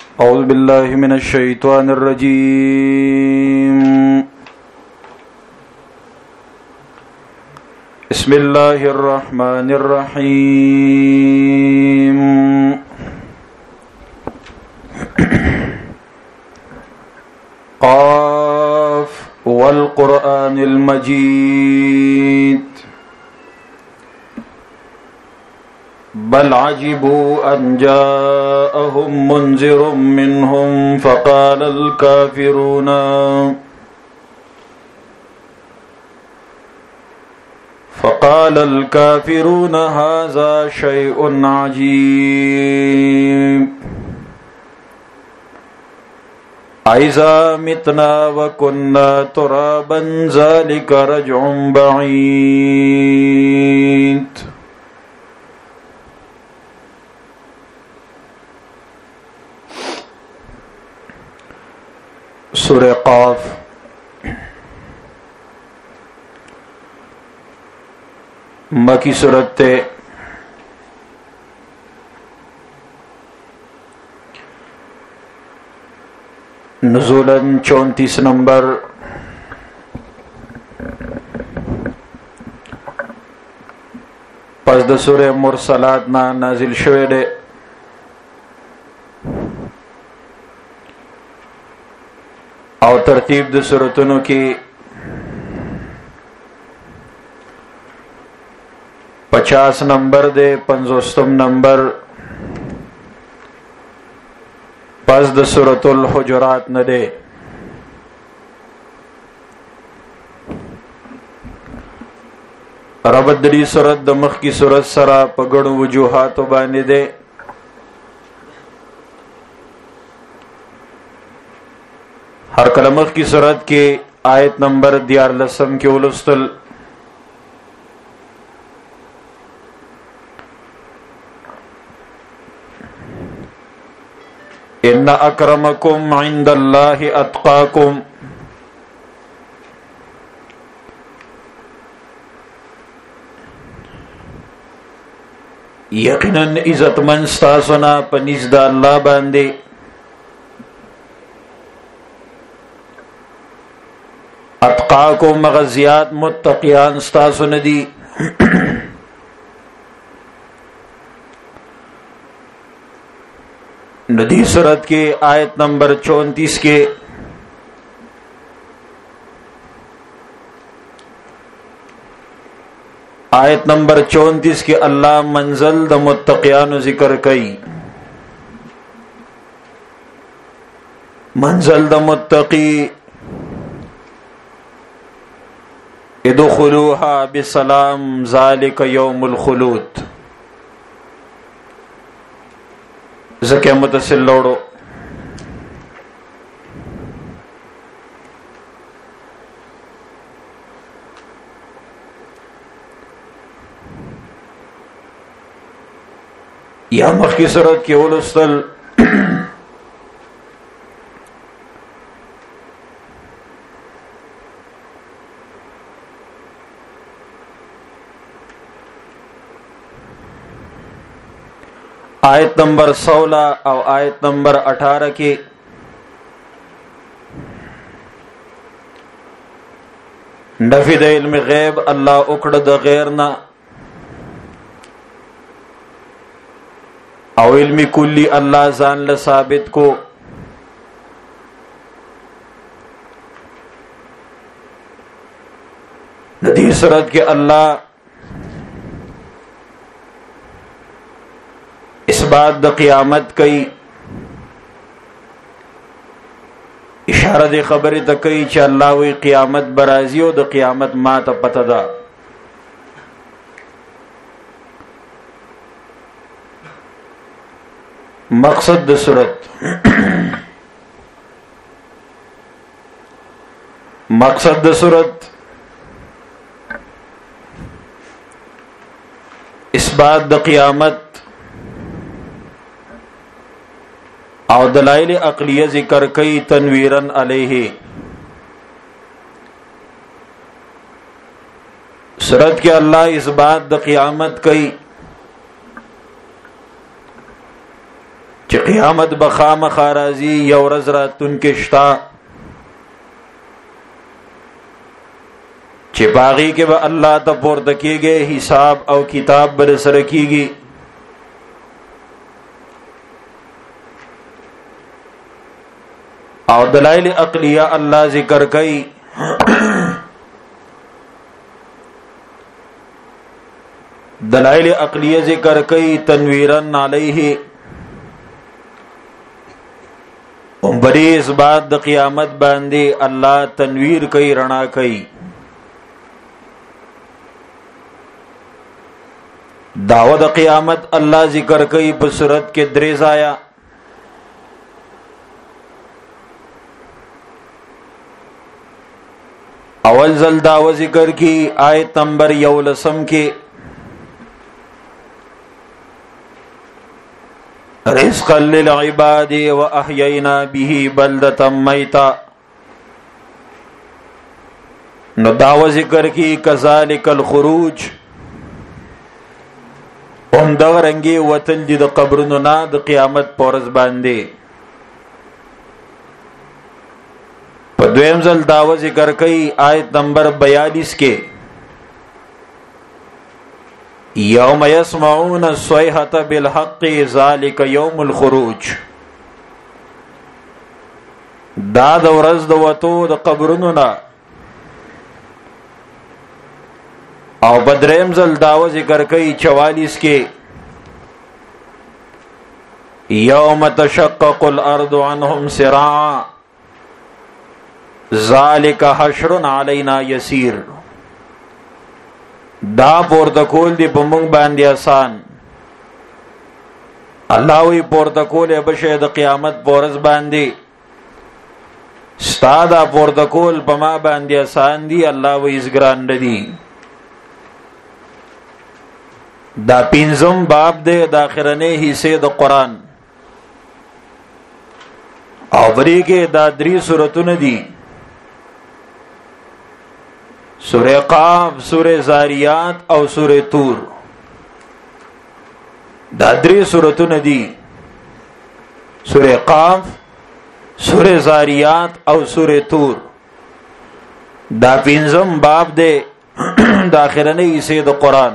औज़ु बिल्लाहि मिनश शैतानिर रजीम। बिस्मिल्लाहिर रहमानिर रहीम। क़ाफ़ वल क़ुरआनिल मजीद। बल अजिबू अन जाअहुम मुन्ज़िरुम मिनहुम फ़क़ालल काफ़िरून हाज़ा शैउन अजीब। अइज़ा मितना व कुन्ना तुराबन ज़ालिका रज्उन बईद। सूरह क़ाफ़ मक्की सूरत है। नुज़ूलन 34 नंबर। पस द सूरह मुरसलात ना नाजिल शवे दे। और तरतीब द सूरतों की 50 नंबर दे 50 नंबर। पस द सूरतुल हुजुरात न दे। रबदरी सूरत द मख की सूरत सरा पगड़ वजूहात बानी दे। हर कलमख की सूरत के आयत नंबर 11 के उलुस्तल। इन्ना अक्रमकुम इंदल्लाहि अत्काकुम। यकीनन इज्जतमंद स्तासुना पनिज़ द अल्लाह बांदे। अत्काकुम मग़ज़ियात मुत्तक़ियान स्तासुन दी। नदी सूरत के आयत नंबर 34 के आयत नंबर 34 के अल्लाह मंज़ल द मुत्तक़ियान जिक्र कई। मंज़ल द मुत्तक़ी इदखुलूहा बिसलाम ज़ालिका यौमुल खुलूद। ज़के मुतसिल लोड़ो। या मक्की सूरत के उलुस्तल आयत नंबर 16 और आयत नंबर 18 की नफिद इल्म गैब अल्लाह उकड़ द गैर ना और इल्मी कुल्ली अल्लाह जान ल साबित को। नदी सूरत के अल्लाह इस बात द क़ियामत कई इशारा दे खबर तकई च अल्लाह वी क़ियामत बराजी द क़ियामत मा त पता दा। मकसद द सूरत मकसद द सूरत इस बात द क़ियामत और दलाइल अक़लिया जिक्र कई तनवीरन अलैहि। सूरत के अल्लाह इस बात द क़ियामत कई قیامت بخامخ راځي یو ورځ راتونکې شتا چې باغی کې به الله ته پورته کېږي حساب او کتاب به سره کېږي او دلائل عقلیه الله ذکر کوي دلائل عقلیه ذکر کوي تنویرن علیه بری اس بات د قیامت باندې الله تنویر کوي رڼا کوي دعوت قیامت الله ذکر کوي په صورت کې درې ځایه اول ځل دعوت ذکر کی آیت نمبر 11 کې رزقا للعباد واحيينا به بلدة ميتا نو دعوت ذکر کی کذالک الخروج هم دا رنگي وتل دي د قبرونو نه د قیامت پورز باندې په دویم ځل دعوت ذکر کوي آیت نمبر 42 کې یوم یسمعون الصیحة بالحق ذلک یوم الخروج دا د ورځ د وتو د قبرونو نه او بدریم ځل دعوت ذکر کوي 44 کې یوم تشقق الارض عنهم سراعا ذالک حشر علینا یسیر دا پورتکول دی په موږ باندې آسان الله وی پورتکول بشه د قیامت پورز باندې ستاده پورتکول په ما باندې آسان دی الله وی زګران دی دا پنځم باب دی د اخرنه حصے د قران او بری کې دا درې سورتونه دي سورہ قاف سورہ زاریات او سورہ تور دا درې سورتونه دي سورہ قاف سورہ زاریات او سورہ تور دا پنځم باب دی د اخرنه حصے د قران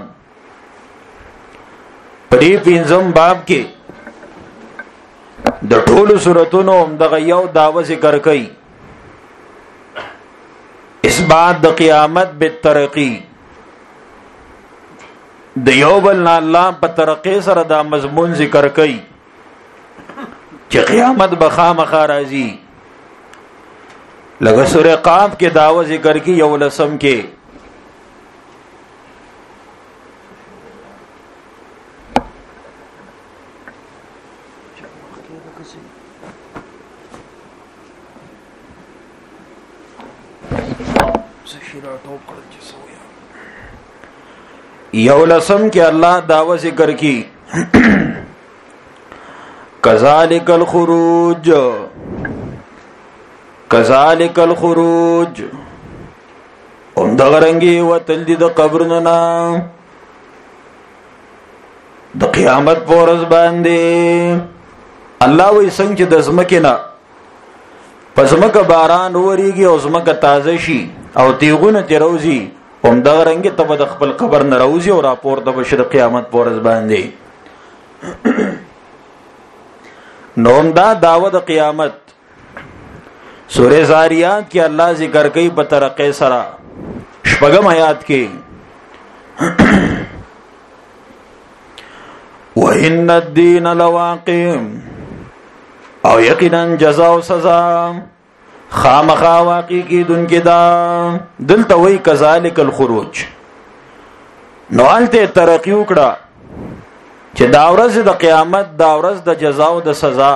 پدې پنځم باب کې د ټولو سورتونو دغه یو داوا ذکر کوي اثبات د قیامت بالترقی د یو بل نه الله په ترقی سره دا مضمون ذکر کوي چې قیامت بخامخ راځي لکه سورہ قاف کې داوا ذکر کی یو لسم کې یو لسم کې الله دعوه ذکر کی کذالک الخروج کذالک الخروج هم دغرنګي وتل دي د قبرونو نه د قیامت پورز باندې الله وې څنګه چې د زمکه نه پسمکه باران وریږي او زمکه تازه شي او تیغونه تروزی هم دا رنګ ته د خپل قبر نه راوځي او راپور د بشر قیامت پورز باندې نوم دا دعوت د قیامت سورہ زاریات کې الله ذکر کوي په ترقې سره شپږم آیات کې وَإِنَّ الدِّينَ لَوَاقِعٌ او یقینا جزاء او سزا خامخا واقع کی دن کې دا دلته وی کذالک الخروج نو الته ترقی وکړه چې دا ورځ د قیامت دا ورځ د جزاء او د سزا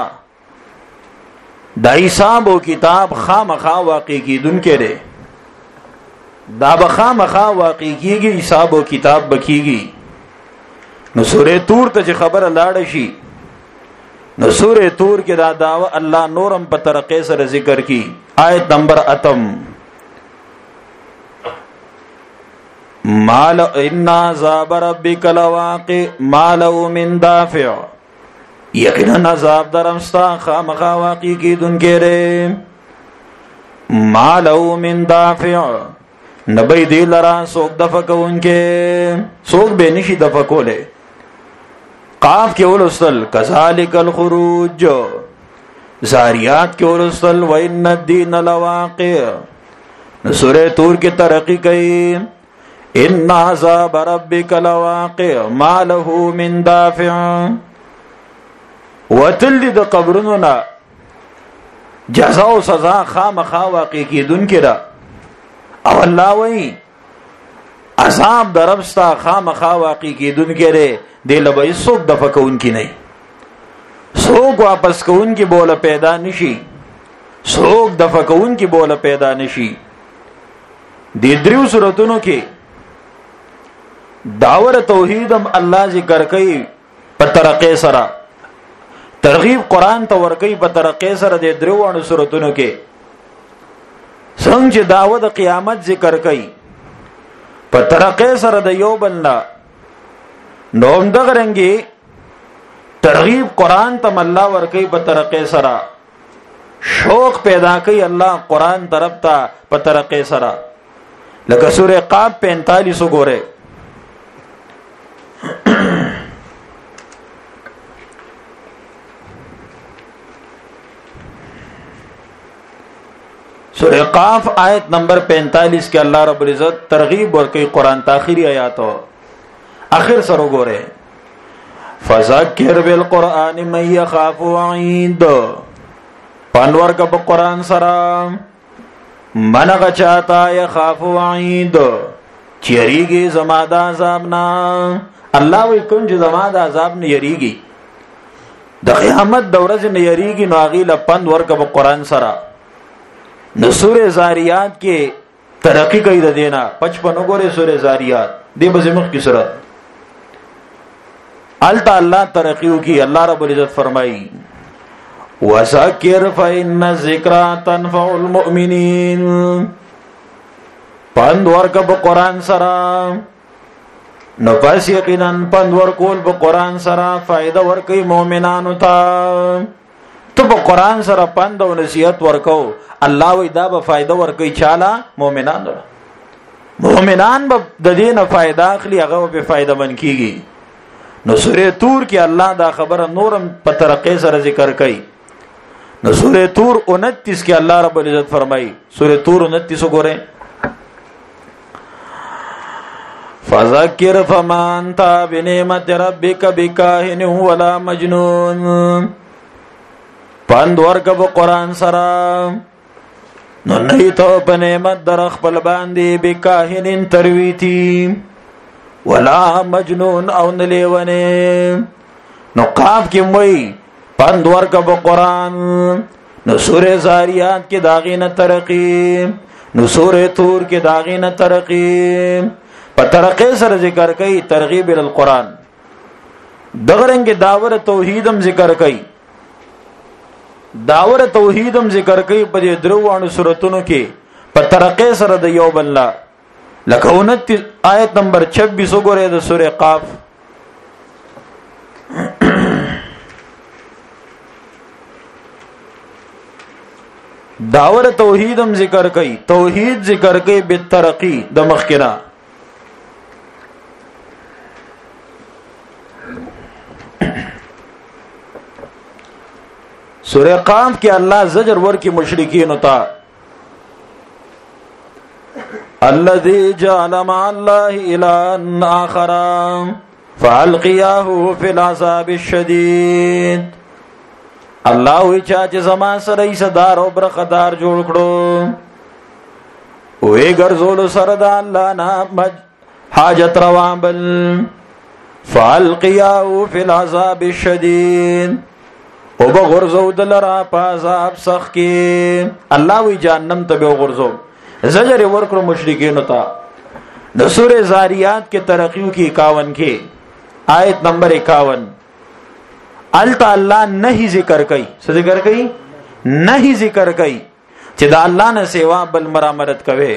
د حساب او کتاب خامخا واقع کی دن کې ده دا به خامخا واقع کیږي حساب او کتاب بکیږي نو سورې تور ته چې خبره لاړ شي نو سورہ تور کې دا دعوه الله نورم په ترقې سره ذکر کی آیت نمبر 8 مال ان عذاب ربک لواقع ما له من دافع یقینا عذاب درمستا خامخا واقع کیدونکې دی مالو من دافع نبی دی لرا سوک دفع کونکې سوک بے نشی دفع کولے قاف کے ولستل کذالک الخروج زاریات کے ولستل وَإِنَّ الدِّينَ لَوَاقِعٌ سورہ تور کی ترقی کئی ان عذاب ربک لواقع ما له من دافع وتل د قبرنا جزا او سزا خامخا واقع کیدون کړه او الله وی عذاب دربستا خامخا واقع کیدون کړي د لبای سوق د فکون کی نه سوق واپس کون کی بوله پیدا نشي سوق د فکون کی بوله پیدا نشي د دریو سوراتونو کې داور توحیدم الله ذکر کوي په طریقې سره ترغیب قران ته ور کوي په طریقې سره د دریو سوراتونو کې څنګه داوود قیامت ذکر کوي په طریقې سره د یو بل نه نوم دغه رنګي ترغیب قران ته الله ور کوي په طریقې سره شوق پیدا کوي الله قران طرف ته په طریقې سره لکه سورہ قاف 45 وګوره سورہ قاف آیت نمبر 45 کے اللہ رب العزت ترغیب ورکی قرآن تاخیری آیاتو آخر سر گورے فذکر بالقرآن من یخاف وعید پانور کا قرآن سرام من غچاتا یخاف وعید چیریگی زماد عذابنا اللہ وی کنج زماد عذابنا یریگی دا قیامت دورز نیریگی ناغیل پانور کا قرآن سرام نو سورہ زاریات کے ترقی کئی دا دینا 55 گورے سورہ زاریات دی بزمخ کی سورت علتا اللہ ترقیو کی اللہ رب العزت فرمائی وَذَكِّرْ فَإِنَّ الذِّكْرَى تَنْفَعُ الْمُؤْمِنِينَ پند ورکب قرآن سرا نو پس یقیناً پند ورکول با قرآن سرا فائدہ ورکی مومنانو تا تو با قرآن سرا پند و نصیحت ورکو اللہ وی دا با فائدہ ورکی چالا مومنان دا مومنان با دین فائدہ اخلی اغاو پی فائدہ من کی گی نو سورہ تور کی اللہ دا خبر نورم پا ترقی سر ذکر کئی نو سورہ تور 29 کی اللہ رب العزت فرمائی سورہ تور 29 گو رہے فَذَكِّرْ فَمَا أَنْتَ بِنِعْمَةِ رَبِّكَ بِكَاهِنٍ وَلَا مَجْنُونٍ پند ورکب قرآن سرا نو نئی تو پا نعمت در اخپل باندی بکاہن ترویتی ولا مجنون او نلیونے نو قاف کی موئی پند ورکب قرآن نو سورہ زاریات کی داغین ترقی نو سورہ تور کی داغین ترقی پا ترقی سر ذکر کئی ترغیب القرآن دغرنگ داور توحیدم ذکر کئی داور توحیدم ذکر کئی پا دی دروانو سورتونو کی پا ترقی سر دا یو بلنا لکه 29 آیت نمبر 26 گورے دا سورہ قاف داور توحیدم ذکر کئی توحید ذکر کئی بالترقی دا مخکنا سورہ قاف کے اللہ زجر ور کی مشرکین ہوتا الذی جعل مع اللہ الہا آخر فالقیاہ فی العذاب الشدید اللہ وی چاچ زمان سر ایسدار و برخدار جوڑ کڑو وی گرزول سرد اللہ نا حاجت روابل فالقیاہ فی العذاب الشدید او با غرزو دلرا پا عذاب سخ کی اللہ وی جہنم تبی غرزو زجر ورکر مشرکینو تا نصور زاریات کے ترقیوں کی 51 کے آیت نمبر 51 التا اللہ نہیں ذکر کئی ذکر کئی نہیں ذکر کئی چہ دا اللہ نہ سوا بل مرامرت کوئے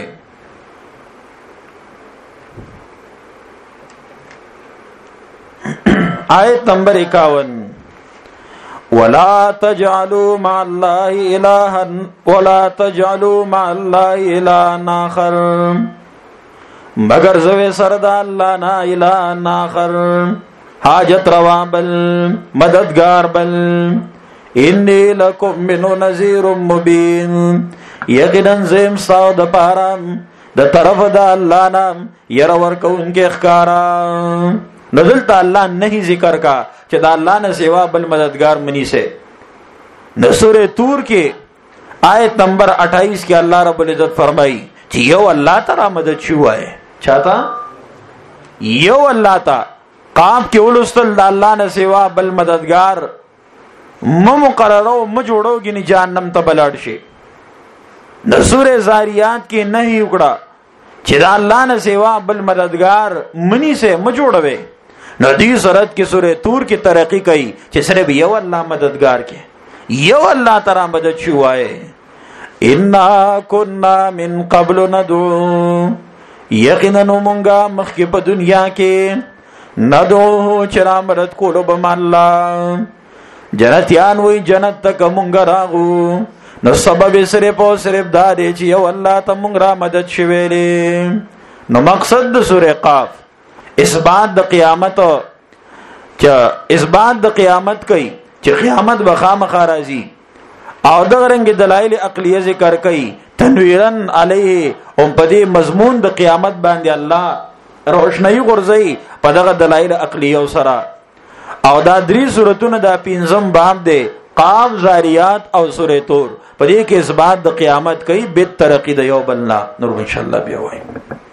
آیت نمبر 51 ولا تجعلوا مع الله الها ولا تجعلوا مع الله الها آخر مگر زوی سردا اللہ نا الہ آخر حاجت روا بل مددگار بل انی لکم منو نذیر مبین یقینا زیم ساو د پارم د طرف د اللہ نام یر ورکو ان کے اخکارا نزلتا اللہ نہیں ذکر کا چې دا اللہ نے سوا بل مددگار منی سے سورہ طور کے آیت نمبر 28 کے اللہ رب العزت فرمائی چې یو اللہ تعالی مدد شو ہے چاہتا یو اللہ تا قاف کے ولستل دا اللہ نے سوا بل مددگار مقررو مجوڑو گی جہنم ته بلاړ شي د سورہ زاریات کې نہیں وکړه چې دا الله نه سوا بل مددگار منی سے مجوړوي نو دې صورت کې سورہ طور کی ترقی کوي چې صرف یو الله مددگار کې یو الله تعالی مدد شوای انا كنا من قبل ندعو یقینا مونږه مخکې په دنیا کې ندعو چې مدد کولو به الله جنتیان وی جنت تک مونږ راغو نو سبب صرف او صرف دا دی چې یو الله ته مونږ را مدد شویلې نو مقصد د سورہ قاف اثبات د قیامت چې اثبات د قیامت کوي چې قیامت به خامخا راځي او د رنګ دلایل عقلیه ذکر کوي تنویرن علیه او په دې مضمون د قیامت باندې الله روشنايي غورځي په دغه دلایل عقلیه سره او دا درې سورتونه دا پنځم باب دی قاف زاریات او سورہ طور په دې کې اثبات د قیامت کوي به ترقی د یو بلنا نور ان شاء الله بیا وایي